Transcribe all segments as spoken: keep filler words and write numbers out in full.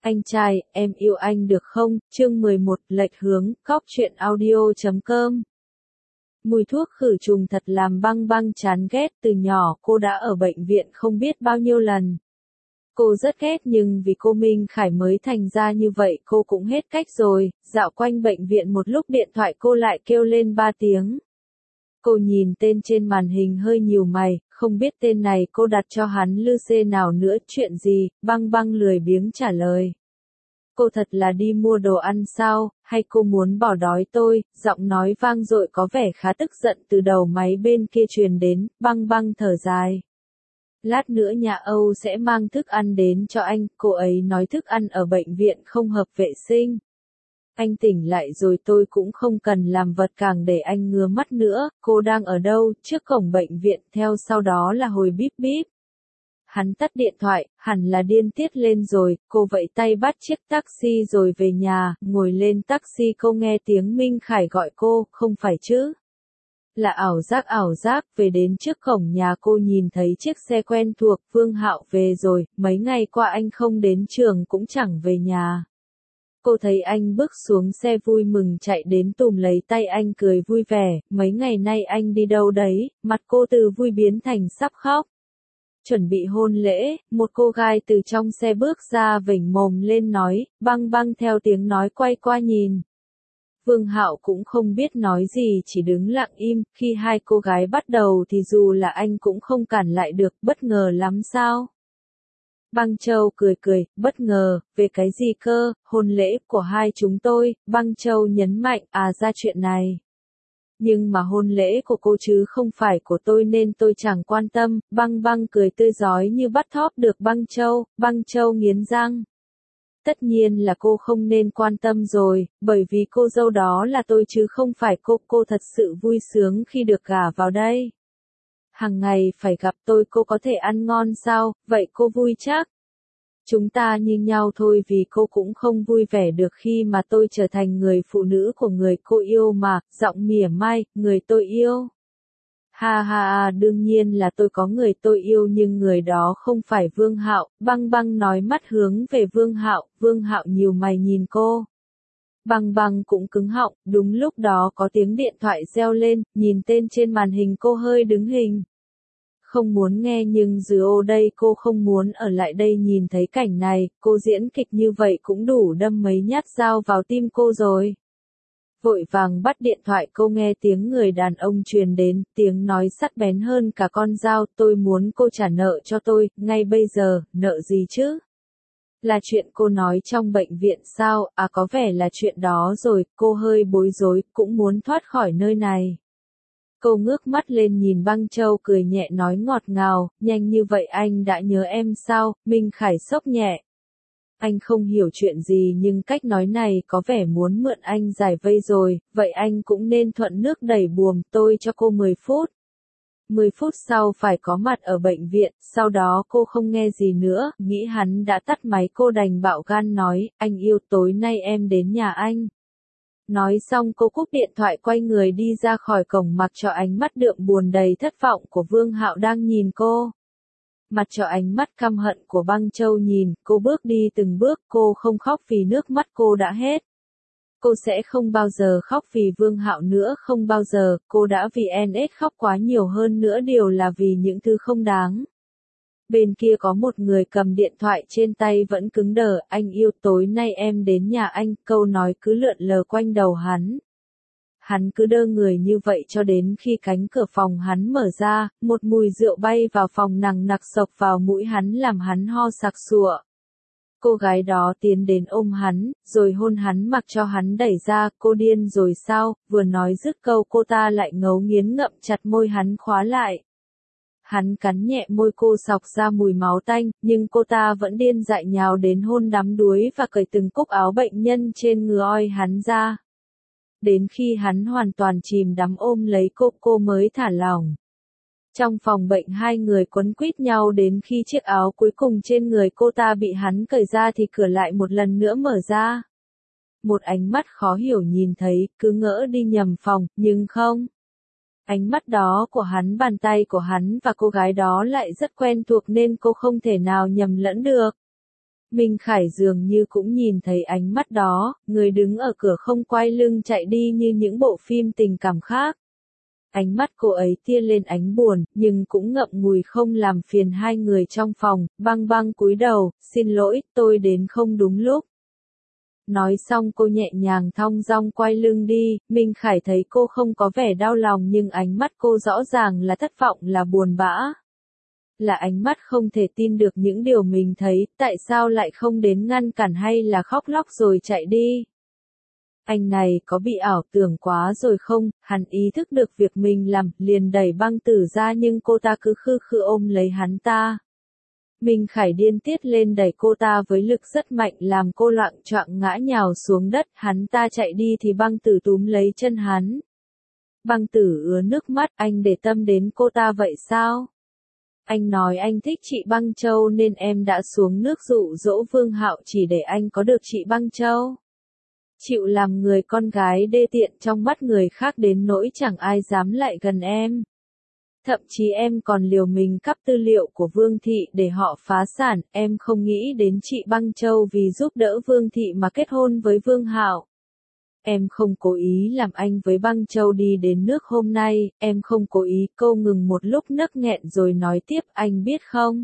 Anh trai, em yêu anh được không? Chương mười một, lệch hướng, cóc truyện audio chấm com. Mùi thuốc khử trùng thật làm Băng Băng chán ghét, từ nhỏ cô đã ở bệnh viện không biết bao nhiêu lần. Cô rất ghét nhưng vì cô Minh Khải mới thành ra như vậy cô cũng hết cách rồi, dạo quanh bệnh viện một lúc điện thoại cô lại kêu lên ba tiếng. Cô nhìn tên trên màn hình hơi nhíu mày, không biết tên này cô đặt cho hắn lư xê nào nữa, chuyện gì, Băng Băng lười biếng trả lời. Cô thật là đi mua đồ ăn sao, hay cô muốn bỏ đói tôi, giọng nói vang dội có vẻ khá tức giận từ đầu máy bên kia truyền đến, Băng Băng thở dài. Lát nữa nhà Âu sẽ mang thức ăn đến cho anh, cô ấy nói thức ăn ở bệnh viện không hợp vệ sinh. Anh tỉnh lại rồi tôi cũng không cần làm vật càng để anh ngứa mắt nữa, cô đang ở đâu, trước cổng bệnh viện, theo sau đó là hồi bíp bíp. Hắn tắt điện thoại, hẳn là điên tiết lên rồi, cô vẫy tay bắt chiếc taxi rồi về nhà, ngồi lên taxi cô nghe tiếng Minh Khải gọi cô, không phải chứ. Là ảo giác ảo giác, về đến trước cổng nhà cô nhìn thấy chiếc xe quen thuộc, Vương Hạo về rồi, mấy ngày qua anh không đến trường cũng chẳng về nhà. Cô thấy anh bước xuống xe vui mừng chạy đến tùm lấy tay anh cười vui vẻ, mấy ngày nay anh đi đâu đấy, mặt cô từ vui biến thành sắp khóc. Chuẩn bị hôn lễ, một cô gái từ trong xe bước ra vểnh mồm lên nói, Băng Băng theo tiếng nói quay qua nhìn. Vương Hạo cũng không biết nói gì chỉ đứng lặng im, khi hai cô gái bắt đầu thì dù là anh cũng không cản lại được, bất ngờ lắm sao? Băng Châu cười cười, bất ngờ, về cái gì cơ, hôn lễ của hai chúng tôi, Băng Châu nhấn mạnh, à ra chuyện này. Nhưng mà hôn lễ của cô chứ không phải của tôi nên tôi chẳng quan tâm, Băng Băng cười tươi rói như bắt thóp được Băng Châu, Băng Châu nghiến răng. Tất nhiên là cô không nên quan tâm rồi, bởi vì cô dâu đó là tôi chứ không phải cô, cô thật sự vui sướng khi được gả vào đây. Hàng ngày phải gặp tôi cô có thể ăn ngon sao, vậy cô vui chắc? Chúng ta như nhau thôi vì cô cũng không vui vẻ được khi mà tôi trở thành người phụ nữ của người cô yêu mà, giọng mỉa mai, người tôi yêu. Ha ha ha, đương nhiên là tôi có người tôi yêu nhưng người đó không phải Vương Hạo, Băng Băng nói mắt hướng về Vương Hạo, Vương Hạo nhíu mày nhìn cô. Băng Băng cũng cứng họng, đúng lúc đó có tiếng điện thoại reo lên, nhìn tên trên màn hình cô hơi đứng hình. Không muốn nghe nhưng dù ô đây cô không muốn ở lại đây nhìn thấy cảnh này, cô diễn kịch như vậy cũng đủ đâm mấy nhát dao vào tim cô rồi. Vội vàng bắt điện thoại cô nghe tiếng người đàn ông truyền đến, tiếng nói sắc bén hơn cả con dao, tôi muốn cô trả nợ cho tôi, ngay bây giờ, nợ gì chứ? Là chuyện cô nói trong bệnh viện sao, à có vẻ là chuyện đó rồi, cô hơi bối rối, cũng muốn thoát khỏi nơi này. Cô ngước mắt lên nhìn Băng Châu cười nhẹ nói ngọt ngào, nhanh như vậy anh đã nhớ em sao, Minh Khải sốc nhẹ. Anh không hiểu chuyện gì nhưng cách nói này có vẻ muốn mượn anh giải vây rồi, vậy anh cũng nên thuận nước đẩy buồm, tôi cho cô mười phút. mười phút sau phải có mặt ở bệnh viện, sau đó cô không nghe gì nữa, nghĩ hắn đã tắt máy cô đành bạo gan nói, anh yêu tối nay em đến nhà anh. Nói xong cô cúp điện thoại quay người đi ra khỏi cổng mặc cho ánh mắt đượm buồn đầy thất vọng của Vương Hạo đang nhìn cô. Mặt cho ánh mắt căm hận của Băng Châu nhìn, cô bước đi từng bước, cô không khóc vì nước mắt cô đã hết. Cô sẽ không bao giờ khóc vì Vương Hạo nữa, không bao giờ, cô đã vì en ét khóc quá nhiều hơn nữa điều là vì những thứ không đáng. Bên kia có một người cầm điện thoại trên tay vẫn cứng đờ, anh yêu tối nay em đến nhà anh, câu nói cứ lượn lờ quanh đầu hắn. Hắn cứ đơ người như vậy cho đến khi cánh cửa phòng hắn mở ra, một mùi rượu bay vào phòng nằng nặc sộc vào mũi hắn làm hắn ho sặc sụa. Cô gái đó tiến đến ôm hắn, rồi hôn hắn mặc cho hắn đẩy ra, cô điên rồi sao, vừa nói dứt câu cô ta lại ngấu nghiến ngậm chặt môi hắn khóa lại. Hắn cắn nhẹ môi cô sọc ra mùi máu tanh, nhưng cô ta vẫn điên dại nhào đến hôn đắm đuối và cởi từng cúc áo bệnh nhân trên người oi hắn ra. Đến khi hắn hoàn toàn chìm đắm ôm lấy cô, cô mới thả lỏng. Trong phòng bệnh hai người quấn quýt nhau đến khi chiếc áo cuối cùng trên người cô ta bị hắn cởi ra thì cửa lại một lần nữa mở ra. Một ánh mắt khó hiểu nhìn thấy, cứ ngỡ đi nhầm phòng, nhưng không. Ánh mắt đó của hắn, bàn tay của hắn và cô gái đó lại rất quen thuộc nên cô không thể nào nhầm lẫn được. Minh Khải dường như cũng nhìn thấy ánh mắt đó, người đứng ở cửa không quay lưng chạy đi như những bộ phim tình cảm khác. Ánh mắt cô ấy tia lên ánh buồn, nhưng cũng ngậm ngùi không làm phiền hai người trong phòng, Băng Băng cúi đầu, xin lỗi, tôi đến không đúng lúc. Nói xong cô nhẹ nhàng thong dong quay lưng đi, Minh Khải thấy cô không có vẻ đau lòng nhưng ánh mắt cô rõ ràng là thất vọng, là buồn bã. Là ánh mắt không thể tin được những điều mình thấy, tại sao lại không đến ngăn cản hay là khóc lóc rồi chạy đi. Anh này có bị ảo tưởng quá rồi không? Hắn ý thức được việc mình làm, liền đẩy Băng Tử ra nhưng cô ta cứ khư khư ôm lấy hắn ta. Minh Khải điên tiết lên đẩy cô ta với lực rất mạnh làm cô loạng choạng ngã nhào xuống đất, hắn ta chạy đi thì Băng Tử túm lấy chân hắn. Băng Tử ứa nước mắt, anh để tâm đến cô ta vậy sao? Anh nói anh thích chị Băng Châu nên em đã xuống nước dụ dỗ Vương Hạo chỉ để anh có được chị Băng Châu. Chịu làm người con gái đê tiện trong mắt người khác đến nỗi chẳng ai dám lại gần em. Thậm chí em còn liều mình cắp tư liệu của Vương Thị để họ phá sản, em không nghĩ đến chị Băng Châu vì giúp đỡ Vương Thị mà kết hôn với Vương Hạo. Em không cố ý làm anh với Băng Châu đi đến nước hôm nay, em không cố ý. Cô ngừng một lúc nấc nghẹn rồi nói tiếp, anh biết không?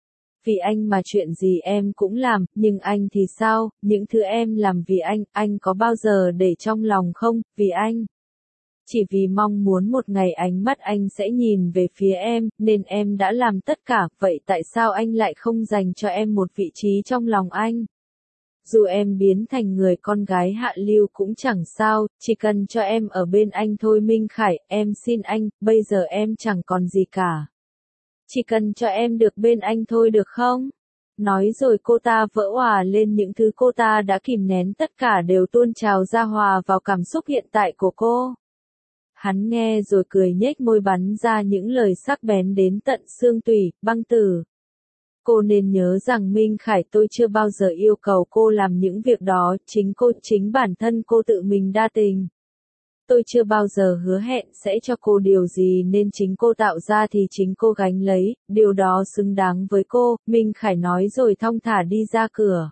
Vì anh mà chuyện gì em cũng làm, nhưng anh thì sao, những thứ em làm vì anh, anh có bao giờ để trong lòng không, vì anh. Chỉ vì mong muốn một ngày ánh mắt anh sẽ nhìn về phía em, nên em đã làm tất cả, vậy tại sao anh lại không dành cho em một vị trí trong lòng anh? Dù em biến thành người con gái hạ lưu cũng chẳng sao, chỉ cần cho em ở bên anh thôi. Minh Khải, em xin anh, bây giờ em chẳng còn gì cả. Chỉ cần cho em được bên anh thôi được không? Nói rồi cô ta vỡ òa lên, những thứ cô ta đã kìm nén tất cả đều tuôn trào ra hòa vào cảm xúc hiện tại của cô. Hắn nghe rồi cười nhếch môi bắn ra những lời sắc bén đến tận xương tủy, Băng Tử. Cô nên nhớ rằng Minh Khải, tôi chưa bao giờ yêu cầu cô làm những việc đó, chính cô, chính bản thân cô tự mình đa tình. Tôi chưa bao giờ hứa hẹn sẽ cho cô điều gì nên chính cô tạo ra thì chính cô gánh lấy, điều đó xứng đáng với cô, Minh Khải nói rồi thong thả đi ra cửa.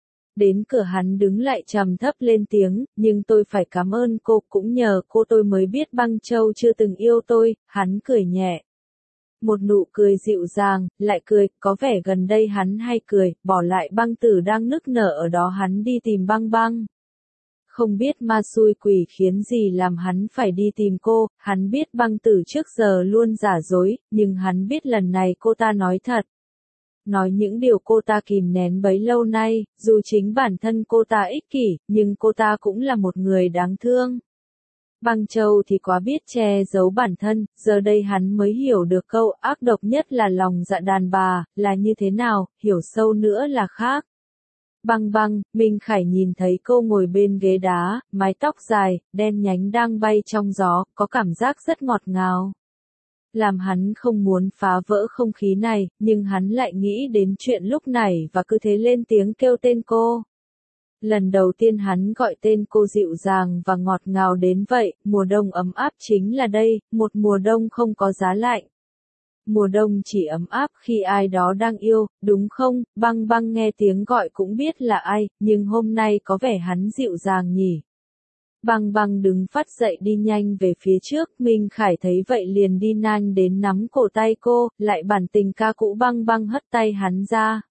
Đến cửa hắn đứng lại trầm thấp lên tiếng, nhưng tôi phải cảm ơn cô, cũng nhờ cô tôi mới biết Băng Châu chưa từng yêu tôi, hắn cười nhẹ. Một nụ cười dịu dàng, lại cười, có vẻ gần đây hắn hay cười, bỏ lại Băng Tử đang nức nở ở đó, hắn đi tìm Băng Băng. Không biết ma xui quỷ khiến gì làm hắn phải đi tìm cô, hắn biết Băng Tử trước giờ luôn giả dối, nhưng hắn biết lần này cô ta nói thật. Nói những điều cô ta kìm nén bấy lâu nay, dù chính bản thân cô ta ích kỷ, nhưng cô ta cũng là một người đáng thương. Băng Châu thì quá biết che giấu bản thân, giờ đây hắn mới hiểu được câu ác độc nhất là lòng dạ đàn bà, là như thế nào, hiểu sâu nữa là khác. Băng Băng, Minh Khải nhìn thấy cô ngồi bên ghế đá, mái tóc dài, đen nhánh đang bay trong gió, có cảm giác rất ngọt ngào. Làm hắn không muốn phá vỡ không khí này, nhưng hắn lại nghĩ đến chuyện lúc này và cứ thế lên tiếng kêu tên cô. Lần đầu tiên hắn gọi tên cô dịu dàng và ngọt ngào đến vậy, mùa đông ấm áp chính là đây, một mùa đông không có giá lạnh. Mùa đông chỉ ấm áp khi ai đó đang yêu, đúng không? Băng Băng nghe tiếng gọi cũng biết là ai, nhưng hôm nay có vẻ hắn dịu dàng nhỉ. Băng Băng đứng phát dậy đi nhanh về phía trước, Minh Khải thấy vậy liền đi nhanh đến nắm cổ tay cô, lại bản tình ca cũ. Băng Băng hất tay hắn ra.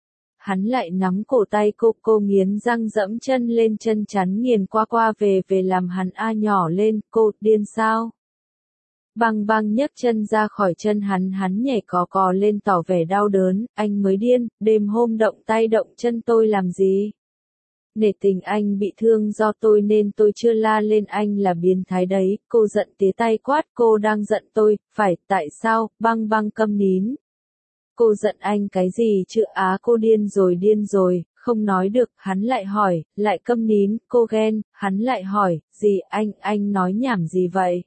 Hắn lại nắm cổ tay cô, cô nghiến răng dẫm chân lên chân chắn nghiền qua qua về về làm hắn a nhỏ lên, cô, điên sao? Băng Băng nhấc chân ra khỏi chân hắn, hắn nhảy cò cò lên tỏ vẻ đau đớn, anh mới điên, đêm hôm động tay động chân tôi làm gì? Nể tình anh bị thương do tôi nên tôi chưa la lên anh là biến thái đấy, cô giận tía tay quát, cô đang giận tôi, phải, tại sao? Băng Băng câm nín. Cô giận anh cái gì chứ? Á, cô điên rồi, điên rồi, không nói được, hắn lại hỏi, lại câm nín, cô ghen, hắn lại hỏi, gì, anh, anh nói nhảm gì vậy?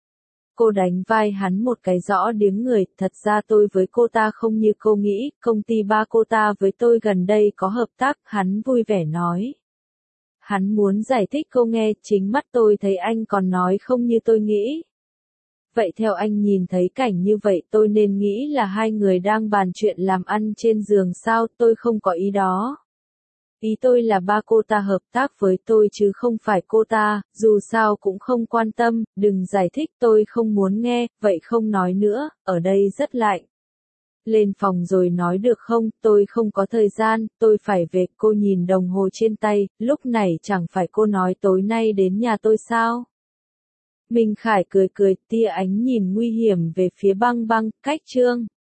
Cô đánh vai hắn một cái rõ điếng người, thật ra tôi với cô ta không như cô nghĩ, công ty ba cô ta với tôi gần đây có hợp tác, hắn vui vẻ nói. Hắn muốn giải thích cô nghe, chính mắt tôi thấy anh còn nói không như tôi nghĩ. Vậy theo anh nhìn thấy cảnh như vậy tôi nên nghĩ là hai người đang bàn chuyện làm ăn trên giường sao, tôi không có ý đó. Ý tôi là ba cô ta hợp tác với tôi chứ không phải cô ta, dù sao cũng không quan tâm, đừng giải thích tôi không muốn nghe, vậy không nói nữa, ở đây rất lạnh. Lên phòng rồi nói được không, tôi không có thời gian, tôi phải về, cô nhìn đồng hồ trên tay, lúc này chẳng phải cô nói tối nay đến nhà tôi sao? Minh Khải cười cười, tia ánh nhìn nguy hiểm về phía Băng Băng, cách Trương.